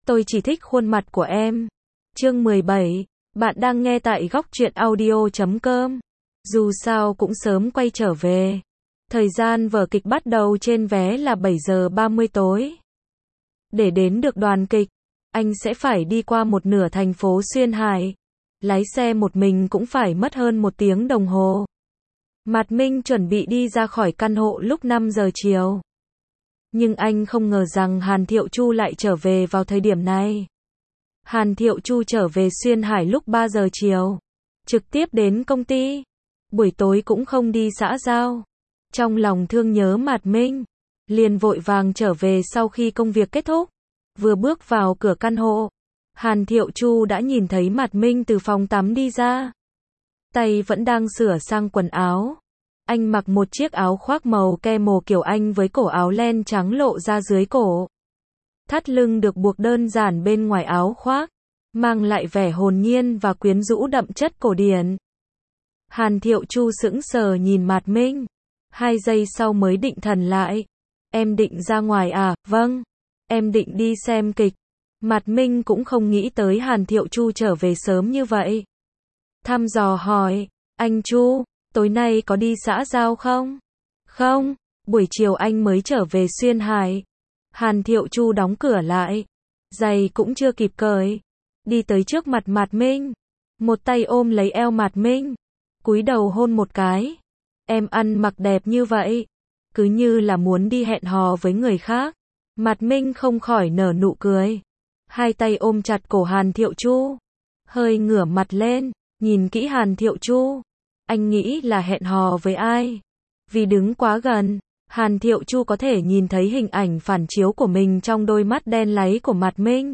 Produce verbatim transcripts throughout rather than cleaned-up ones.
Tôi chỉ thích khuôn mặt của em. Chương mười bảy. Bạn đang nghe tại góc truyện audio chấm com. Dù sao cũng sớm quay trở về. Thời gian vở kịch bắt đầu trên vé là bảy giờ ba mươi tối. Để đến được đoàn kịch, anh sẽ phải đi qua một nửa thành phố Xuyên Hải. Lái xe một mình cũng phải mất hơn một tiếng đồng hồ. Mạt Minh chuẩn bị đi ra khỏi căn hộ lúc năm giờ chiều. Nhưng anh không ngờ rằng Hàn Thiệu Chu lại trở về vào thời điểm này. Hàn Thiệu Chu trở về Xuyên Hải lúc ba giờ chiều. Trực tiếp đến công ty. Buổi tối cũng không đi xã giao. Trong lòng thương nhớ Mạt Minh. Liền vội vàng trở về sau khi công việc kết thúc. Vừa bước vào cửa căn hộ, Hàn Thiệu Chu đã nhìn thấy Mạt Minh từ phòng tắm đi ra. Tay vẫn đang sửa sang quần áo. Anh mặc một chiếc áo khoác màu ke màu kiểu Anh với cổ áo len trắng lộ ra dưới cổ. Thắt lưng được buộc đơn giản bên ngoài áo khoác, mang lại vẻ hồn nhiên và quyến rũ đậm chất cổ điển. Hàn Thiệu Chu sững sờ nhìn Mạt Minh. Hai giây sau mới định thần lại. Em định ra ngoài à? Vâng. Em định đi xem kịch. Mạt Minh cũng không nghĩ tới Hàn Thiệu Chu trở về sớm như vậy. Thăm dò hỏi, anh Chu, tối nay có đi xã giao không? Không, buổi chiều anh mới trở về Xuyên Hải. Hàn Thiệu Chu đóng cửa lại. Giày cũng chưa kịp cởi. Đi tới trước mặt Mạt Minh. Một tay ôm lấy eo Mạt Minh. Cúi đầu hôn một cái. Em ăn mặc đẹp như vậy. Cứ như là muốn đi hẹn hò với người khác. Mạt Minh không khỏi nở nụ cười. Hai tay ôm chặt cổ Hàn Thiệu Chu. Hơi ngửa mặt lên, nhìn kỹ Hàn Thiệu Chu. Anh nghĩ là hẹn hò với ai? Vì đứng quá gần, Hàn Thiệu Chu có thể nhìn thấy hình ảnh phản chiếu của mình trong đôi mắt đen láy của Mạt Minh.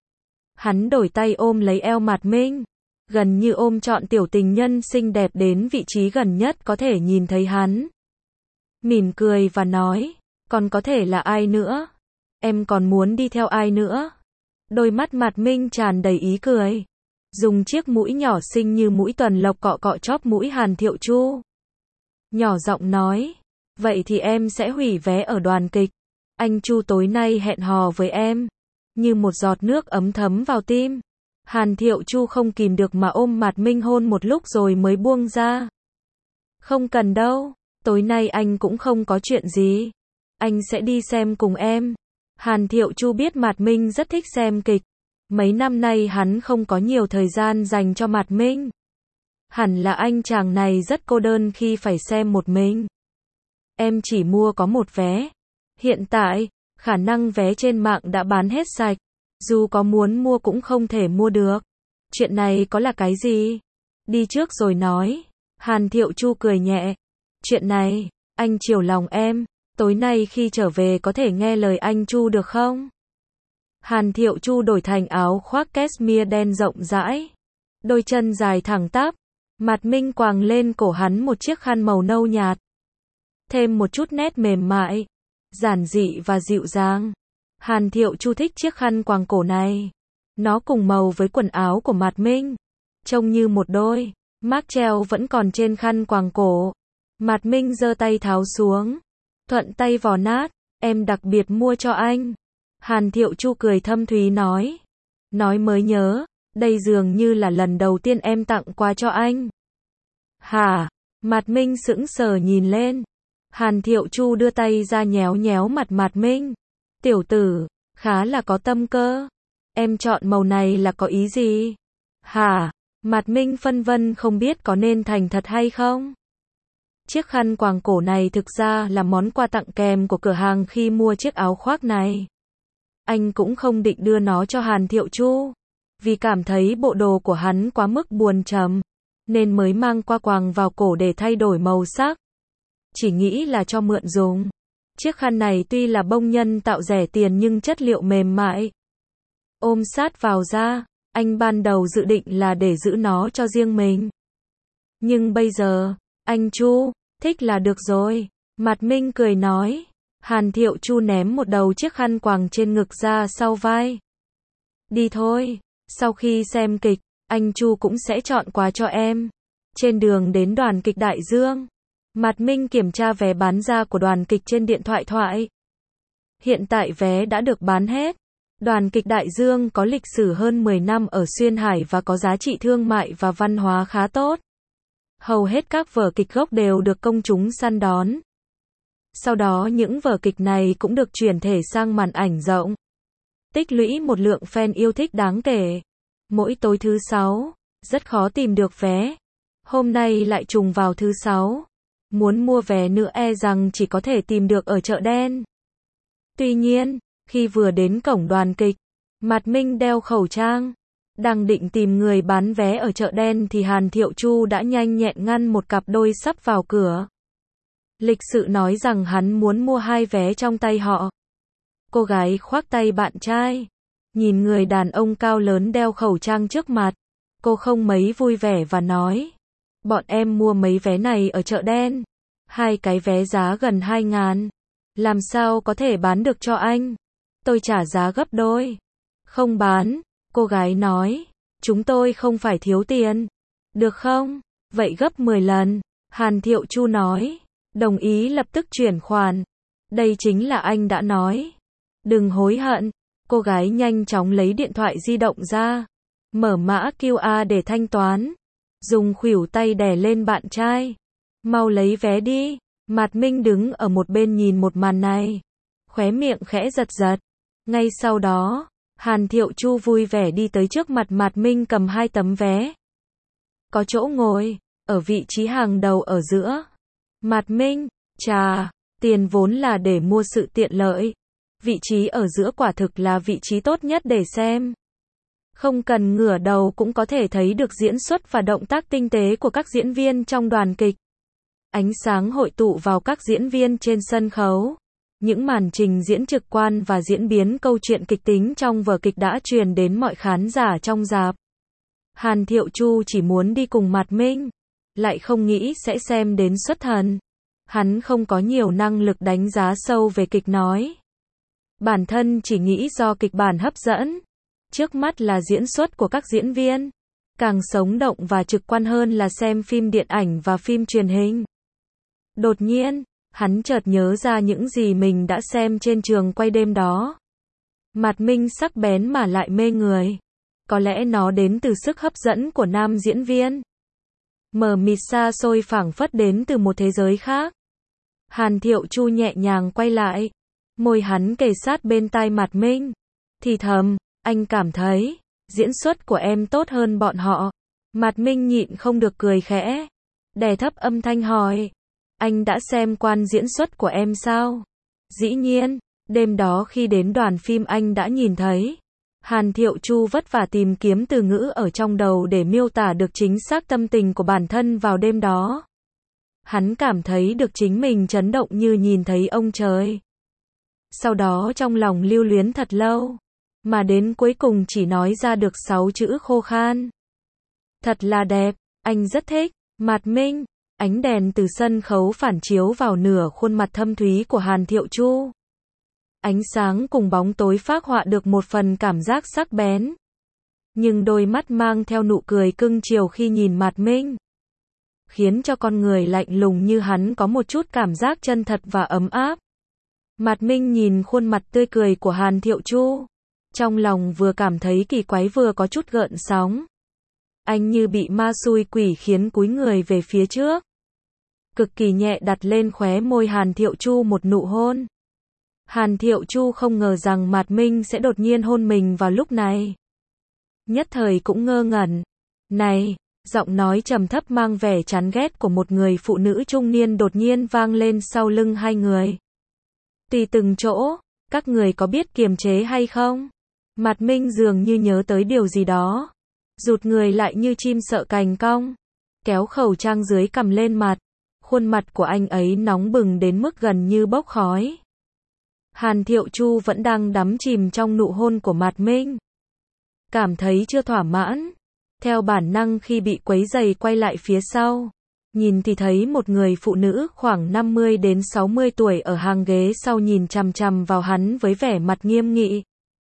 Hắn đổi tay ôm lấy eo Mạt Minh, gần như ôm trọn tiểu tình nhân xinh đẹp đến vị trí gần nhất có thể nhìn thấy hắn. Mỉm cười và nói, còn có thể là ai nữa? Em còn muốn đi theo ai nữa? Đôi mắt Mạt Minh tràn đầy ý cười. Dùng chiếc mũi nhỏ xinh như mũi tuần lộc cọ cọ chóp mũi Hàn Thiệu Chu. Nhỏ giọng nói, vậy thì em sẽ hủy vé ở đoàn kịch. Anh Chu tối nay hẹn hò với em. Như một giọt nước ấm thấm vào tim. Hàn Thiệu Chu không kìm được mà ôm Mạt Minh hôn một lúc rồi mới buông ra. Không cần đâu, tối nay anh cũng không có chuyện gì. Anh sẽ đi xem cùng em. Hàn Thiệu Chu biết Mạt Minh rất thích xem kịch. Mấy năm nay hắn không có nhiều thời gian dành cho Mạt Minh. Hẳn là anh chàng này rất cô đơn khi phải xem một mình. Em chỉ mua có một vé. Hiện tại, khả năng vé trên mạng đã bán hết sạch. Dù có muốn mua cũng không thể mua được. Chuyện này có là cái gì? Đi trước rồi nói. Hàn Thiệu Chu cười nhẹ. Chuyện này, anh chiều lòng em. Tối nay khi trở về có thể nghe lời anh Chu được không? Hàn Thiệu Chu đổi thành áo khoác cashmere đen rộng rãi. Đôi chân dài thẳng tắp. Mạt Minh quàng lên cổ hắn một chiếc khăn màu nâu nhạt. Thêm một chút nét mềm mại, giản dị và dịu dàng. Hàn Thiệu Chu thích chiếc khăn quàng cổ này. Nó cùng màu với quần áo của Mạt Minh. Trông như một đôi. Mác treo vẫn còn trên khăn quàng cổ. Mạt Minh giơ tay tháo xuống. Thuận tay vò nát. Em đặc biệt mua cho anh. Hàn Thiệu Chu cười thâm thúy nói. Nói mới nhớ, đây dường như là lần đầu tiên em tặng quà cho anh. Hả? Mạt Minh sững sờ nhìn lên. Hàn Thiệu Chu đưa tay ra nhéo nhéo mặt Mạt Minh. Tiểu tử, khá là có tâm cơ. Em chọn màu này là có ý gì? Hả? Mạt Minh phân vân không biết có nên thành thật hay không. Chiếc khăn quàng cổ này thực ra là món quà tặng kèm của cửa hàng khi mua chiếc áo khoác này. Anh cũng không định đưa nó cho Hàn Thiệu Chu. Vì cảm thấy bộ đồ của hắn quá mức buồn trầm. Nên mới mang qua quàng vào cổ để thay đổi màu sắc. Chỉ nghĩ là cho mượn dùng. Chiếc khăn này tuy là bông nhân tạo rẻ tiền nhưng chất liệu mềm mại. Ôm sát vào da, anh ban đầu dự định là để giữ nó cho riêng mình. Nhưng bây giờ, anh Chu, thích là được rồi. Mạt Minh cười nói. Hàn Thiệu Chu ném một đầu chiếc khăn quàng trên ngực ra sau vai. Đi thôi, sau khi xem kịch, anh Chu cũng sẽ chọn quà cho em. Trên đường đến đoàn kịch Đại Dương, Mạt Minh kiểm tra vé bán ra của đoàn kịch trên điện thoại thoại. Hiện tại vé đã được bán hết. Đoàn kịch Đại Dương có lịch sử hơn mười năm ở Xuyên Hải và có giá trị thương mại và văn hóa khá tốt. Hầu hết các vở kịch gốc đều được công chúng săn đón. Sau đó những vở kịch này cũng được chuyển thể sang màn ảnh rộng, tích lũy một lượng fan yêu thích đáng kể. Mỗi tối thứ sáu, rất khó tìm được vé. Hôm nay lại trùng vào thứ sáu. Muốn mua vé nữa e rằng chỉ có thể tìm được ở chợ đen. Tuy nhiên, khi vừa đến cổng đoàn kịch, Mạt Minh đeo khẩu trang, đang định tìm người bán vé ở chợ đen thì Hàn Thiệu Chu đã nhanh nhẹn ngăn một cặp đôi sắp vào cửa. Lịch sự nói rằng hắn muốn mua hai vé trong tay họ. Cô gái khoác tay bạn trai, nhìn người đàn ông cao lớn đeo khẩu trang trước mặt. Cô không mấy vui vẻ và nói, bọn em mua mấy vé này ở chợ đen. Hai cái vé giá gần hai ngàn. Làm sao có thể bán được cho anh? Tôi trả giá gấp đôi. Không bán, cô gái nói. Chúng tôi không phải thiếu tiền. Được không? Vậy gấp mười lần. Hàn Thiệu Chu nói. Đồng ý lập tức chuyển khoản. Đây chính là anh đã nói. Đừng hối hận. Cô gái nhanh chóng lấy điện thoại di động ra. Mở mã quy rờ để thanh toán. Dùng khuỷu tay đè lên bạn trai. Mau lấy vé đi. Mạt Minh đứng ở một bên nhìn một màn này. Khóe miệng khẽ giật giật. Ngay sau đó, Hàn Thiệu Chu vui vẻ đi tới trước mặt Mạt Minh cầm hai tấm vé. Có chỗ ngồi, ở vị trí hàng đầu ở giữa. Mạt Minh, chà, tiền vốn là để mua sự tiện lợi. Vị trí ở giữa quả thực là vị trí tốt nhất để xem. Không cần ngửa đầu cũng có thể thấy được diễn xuất và động tác tinh tế của các diễn viên trong đoàn kịch. Ánh sáng hội tụ vào các diễn viên trên sân khấu. Những màn trình diễn trực quan và diễn biến câu chuyện kịch tính trong vở kịch đã truyền đến mọi khán giả trong rạp. Hàn Thiệu Chu chỉ muốn đi cùng Mạt Minh, lại không nghĩ sẽ xem đến xuất thần. Hắn không có nhiều năng lực đánh giá sâu về kịch nói. Bản thân chỉ nghĩ do kịch bản hấp dẫn. Trước mắt là diễn xuất của các diễn viên. Càng sống động và trực quan hơn là xem phim điện ảnh và phim truyền hình. Đột nhiên, hắn chợt nhớ ra những gì mình đã xem trên trường quay đêm đó. Mạt Minh sắc bén mà lại mê người. Có lẽ nó đến từ sức hấp dẫn của nam diễn viên. Mờ mịt xa xôi phảng phất đến từ một thế giới khác. Hàn Thiệu Chu nhẹ nhàng quay lại. Môi hắn kề sát bên tai Mạt Minh. Thì thầm, anh cảm thấy, diễn xuất của em tốt hơn bọn họ. Mạt Minh nhịn không được cười khẽ. Đè thấp âm thanh hỏi. Anh đã xem quan diễn xuất của em sao? Dĩ nhiên, đêm đó khi đến đoàn phim anh đã nhìn thấy. Hàn Thiệu Chu vất vả tìm kiếm từ ngữ ở trong đầu để miêu tả được chính xác tâm tình của bản thân vào đêm đó. Hắn cảm thấy được chính mình chấn động như nhìn thấy ông trời. Sau đó trong lòng lưu luyến thật lâu, mà đến cuối cùng chỉ nói ra được sáu chữ khô khan. Thật là đẹp, anh rất thích. Mạt Minh. Ánh đèn từ sân khấu phản chiếu vào nửa khuôn mặt thâm thúy của Hàn Thiệu Chu. Ánh sáng cùng bóng tối phác họa được một phần cảm giác sắc bén. Nhưng đôi mắt mang theo nụ cười cưng chiều khi nhìn Mạt Minh. Khiến cho con người lạnh lùng như hắn có một chút cảm giác chân thật và ấm áp. Mạt Minh nhìn khuôn mặt tươi cười của Hàn Thiệu Chu. Trong lòng vừa cảm thấy kỳ quái vừa có chút gợn sóng. Anh như bị ma xui quỷ khiến cúi người về phía trước. Cực kỳ nhẹ đặt lên khóe môi Hàn Thiệu Chu một nụ hôn. Hàn Thiệu Chu không ngờ rằng Mạt Minh sẽ đột nhiên hôn mình vào lúc này. Nhất thời cũng ngơ ngẩn. Này, giọng nói trầm thấp mang vẻ chán ghét của một người phụ nữ trung niên đột nhiên vang lên sau lưng hai người. Tùy từng chỗ, các người có biết kiềm chế hay không? Mạt Minh dường như nhớ tới điều gì đó. Rụt người lại như chim sợ cành cong. Kéo khẩu trang dưới cằm lên mặt. Khuôn mặt của anh ấy nóng bừng đến mức gần như bốc khói. Hàn Thiệu Chu vẫn đang đắm chìm trong nụ hôn của Mạt Minh. Cảm thấy chưa thỏa mãn. Theo bản năng khi bị quấy rầy quay lại phía sau. Nhìn thì thấy một người phụ nữ khoảng năm mươi đến sáu mươi tuổi ở hàng ghế sau nhìn chằm chằm vào hắn với vẻ mặt nghiêm nghị.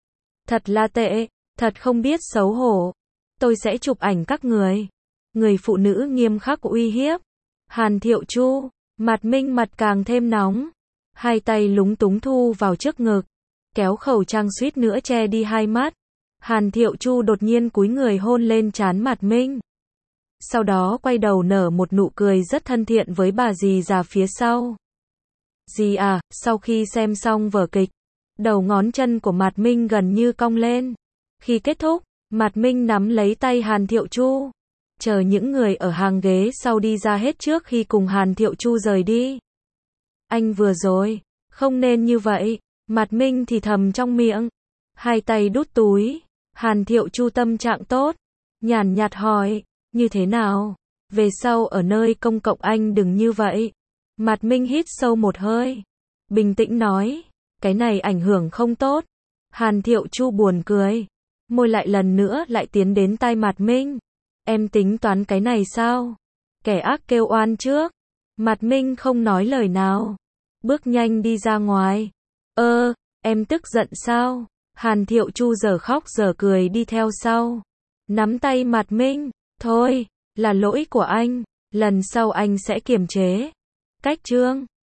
Thật là tệ, thật không biết xấu hổ. Tôi sẽ chụp ảnh các người. Người phụ nữ nghiêm khắc uy hiếp. Hàn Thiệu Chu, Mạt Minh mặt càng thêm nóng. Hai tay lúng túng thu vào trước ngực. kéo khẩu trang suýt nữa che đi hai mắt. Hàn Thiệu Chu đột nhiên cúi người hôn lên trán Mạt Minh. Sau đó quay đầu nở một nụ cười rất thân thiện với bà dì già phía sau. Dì à, sau khi xem xong vở kịch, đầu ngón chân của Mạt Minh gần như cong lên. Khi kết thúc, Mạt Minh nắm lấy tay Hàn Thiệu Chu, chờ những người ở hàng ghế sau đi ra hết trước khi cùng Hàn Thiệu Chu rời đi. Anh vừa rồi, không nên như vậy, Mạt Minh thì thầm trong miệng, hai tay đút túi. Hàn Thiệu Chu tâm trạng tốt, nhàn nhạt hỏi, như thế nào? Về sau ở nơi công cộng anh đừng như vậy. Mạt Minh hít sâu một hơi, bình tĩnh nói, cái này ảnh hưởng không tốt. Hàn Thiệu Chu buồn cười, môi lại lần nữa lại tiến đến tai Mạt Minh. Em tính toán cái này sao? Kẻ ác kêu oan trước. Mạt Minh không nói lời nào, bước nhanh đi ra ngoài. Ơ, em tức giận sao? Hàn Thiệu Chu giờ khóc giờ cười đi theo sau, nắm tay Mạt Minh, thôi, là lỗi của anh, lần sau anh sẽ kiềm chế. Cách chương